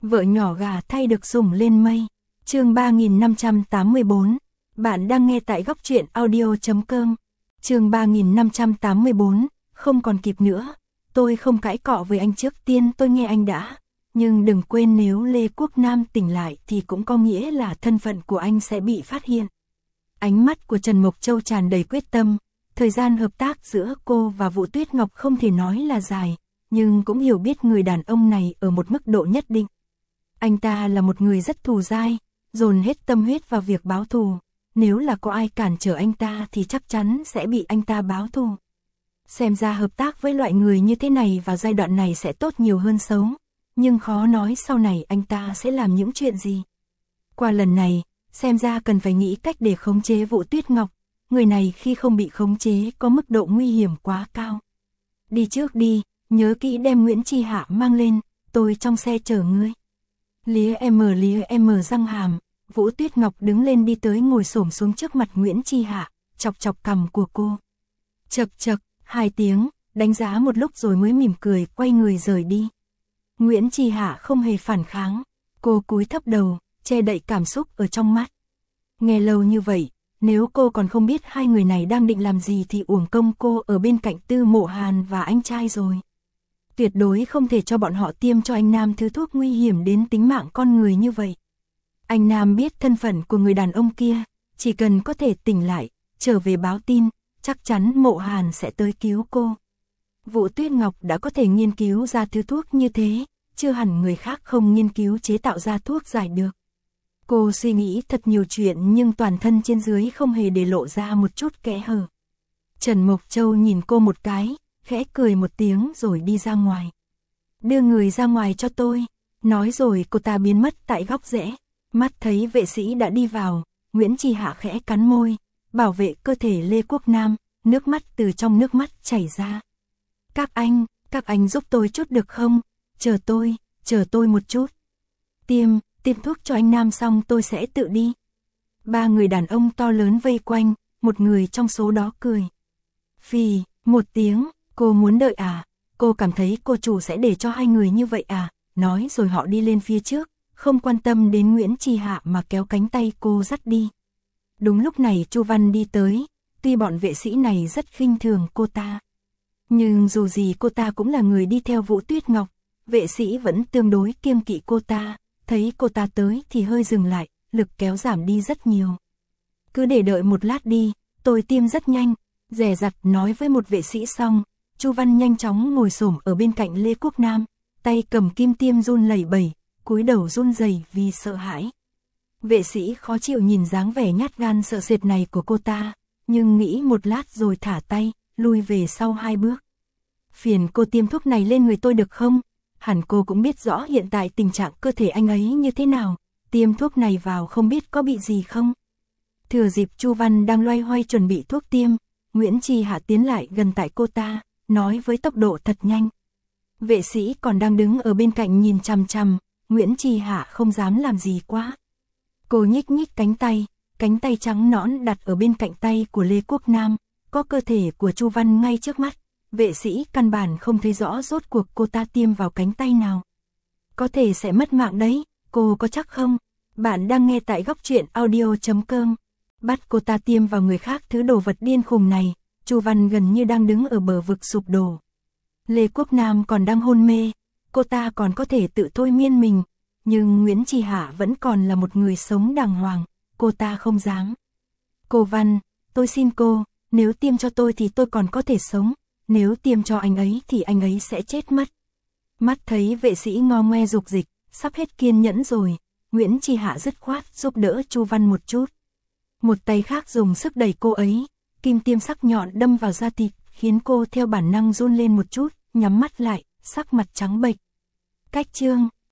Vợ nhỏ gà thay được sủng lên mây. Chương 3584. Bạn đang nghe tại góc truyện audio.com. Chương 3584. Không còn kịp nữa. Tôi không cãi cọ với anh, trước tiên tôi nghe anh đã. Nhưng đừng quên, nếu Lê Quốc Nam tỉnh lại thì cũng có nghĩa là thân phận của anh sẽ bị phát hiện. Ánh mắt của Trần Mộc Châu tràn đầy quyết tâm. Thời gian hợp tác giữa cô và Vũ Tuyết Ngọc không thể nói là dài, nhưng cũng hiểu biết người đàn ông này ở một mức độ nhất định. Anh ta là một người rất thù dai, dồn hết tâm huyết vào việc báo thù. Nếu là có ai cản trở anh ta thì chắc chắn sẽ bị anh ta báo thù. Xem ra hợp tác với loại người như thế này vào giai đoạn này sẽ tốt nhiều hơn xấu. Nhưng khó nói sau này anh ta sẽ làm những chuyện gì. Qua lần này, xem ra cần phải nghĩ cách để khống chế Vũ Tuyết Ngọc. Người này khi không bị khống chế có mức độ nguy hiểm quá cao. Đi trước đi, nhớ kỹ đem Nguyễn Chi Hạ mang lên, tôi trong xe chở ngươi. Lía em răng hàm, Vũ Tuyết Ngọc đứng lên đi tới ngồi xổm xuống trước mặt Nguyễn Chi Hạ, chọc chọc cằm của cô. Chậc chậc, 2 tiếng, đánh giá một lúc rồi mới mỉm cười quay người rời đi. Nguyễn Chi Hạ không hề phản kháng, cô cúi thấp đầu, che đậy cảm xúc ở trong mắt. Nghe lâu như vậy, nếu cô còn không biết hai người này đang định làm gì thì uổng công cô ở bên cạnh Tư Mộ Hàn và anh trai rồi. Tuyệt đối không thể cho bọn họ tiêm cho anh Nam thứ thuốc nguy hiểm đến tính mạng con người như vậy. Anh Nam biết thân phận của người đàn ông kia, chỉ cần có thể tỉnh lại, trở về báo tin, chắc chắn Mộ Hàn sẽ tới cứu cô. Vũ Tuyết Ngọc đã có thể nghiên cứu ra thứ thuốc như thế, chưa hẳn người khác không nghiên cứu chế tạo ra thuốc giải được. Cô suy nghĩ thật nhiều chuyện nhưng toàn thân trên dưới không hề để lộ ra một chút kẽ hở. Trần Mộc Châu nhìn cô một cái, khẽ cười một tiếng rồi đi ra ngoài. Đưa người ra ngoài cho tôi. Nói rồi cô ta biến mất tại góc rẽ. Mắt thấy vệ sĩ đã đi vào, Nguyễn Chi Hạ khẽ cắn môi, bảo vệ cơ thể Lê Quốc Nam, nước mắt từ trong nước mắt chảy ra. Các anh giúp tôi chút được không? Chờ tôi một chút. Tiêm thuốc cho anh Nam xong tôi sẽ tự đi. 3 người đàn ông to lớn vây quanh, một người trong số đó cười. Phì, một tiếng, cô muốn đợi à? Cô cảm thấy cô chủ sẽ để cho 2 người như vậy à? Nói rồi họ đi lên phía trước, không quan tâm đến Nguyễn Chi Hạ mà kéo cánh tay cô dắt đi. Đúng lúc này Chu Văn đi tới, tuy bọn vệ sĩ này rất khinh thường cô ta. Nhưng dù gì cô ta cũng là người đi theo Vũ Tuyết Ngọc, vệ sĩ vẫn tương đối kiêng kỵ cô ta. Thấy cô ta tới thì hơi dừng lại, lực kéo giảm đi rất nhiều. Cứ để đợi một lát đi, tôi tiêm rất nhanh, dè dặt nói với một vệ sĩ xong, Chu Văn nhanh chóng ngồi xổm ở bên cạnh Lê Quốc Nam, tay cầm kim tiêm run lẩy bẩy, cúi đầu run rẩy vì sợ hãi. Vệ sĩ khó chịu nhìn dáng vẻ nhát gan sợ sệt này của cô ta, nhưng nghĩ một lát rồi thả tay, lui về sau 2 bước. Phiền cô tiêm thuốc này lên người tôi được không? Hẳn cô cũng biết rõ hiện tại tình trạng cơ thể anh ấy như thế nào, tiêm thuốc này vào không biết có bị gì không. Thừa dịp Chu Văn đang loay hoay chuẩn bị thuốc tiêm, Nguyễn Chi Hạ tiến lại gần tại cô ta, nói với tốc độ thật nhanh. Vệ sĩ còn đang đứng ở bên cạnh nhìn chằm chằm, Nguyễn Chi Hạ không dám làm gì quá. Cô nhích nhích cánh tay trắng nõn đặt ở bên cạnh tay của Lê Quốc Nam, có cơ thể của Chu Văn ngay trước mắt. Vệ sĩ căn bản không thấy rõ rốt cuộc cô ta tiêm vào cánh tay nào. Có thể sẽ mất mạng đấy, cô có chắc không? Bạn đang nghe tại góc truyện audio.com. Bắt cô ta tiêm vào người khác thứ đồ vật điên khùng này, Chu Văn gần như đang đứng ở bờ vực sụp đổ. Lê Quốc Nam còn đang hôn mê, cô ta còn có thể tự thôi miên mình, nhưng Nguyễn Chi Hạ vẫn còn là một người sống đàng hoàng, cô ta không dám. Cô Văn, tôi xin cô, nếu tiêm cho tôi thì tôi còn có thể sống. Nếu tiêm cho anh ấy thì anh ấy sẽ chết mất. Mắt thấy vệ sĩ ngo ngoe dục dịch, sắp hết kiên nhẫn rồi, Nguyễn Chi Hạ dứt khoát giúp đỡ Chu Văn một chút. Một tay khác dùng sức đẩy cô ấy, kim tiêm sắc nhọn đâm vào da thịt, khiến cô theo bản năng run lên một chút, nhắm mắt lại, sắc mặt trắng bệch. Cách chương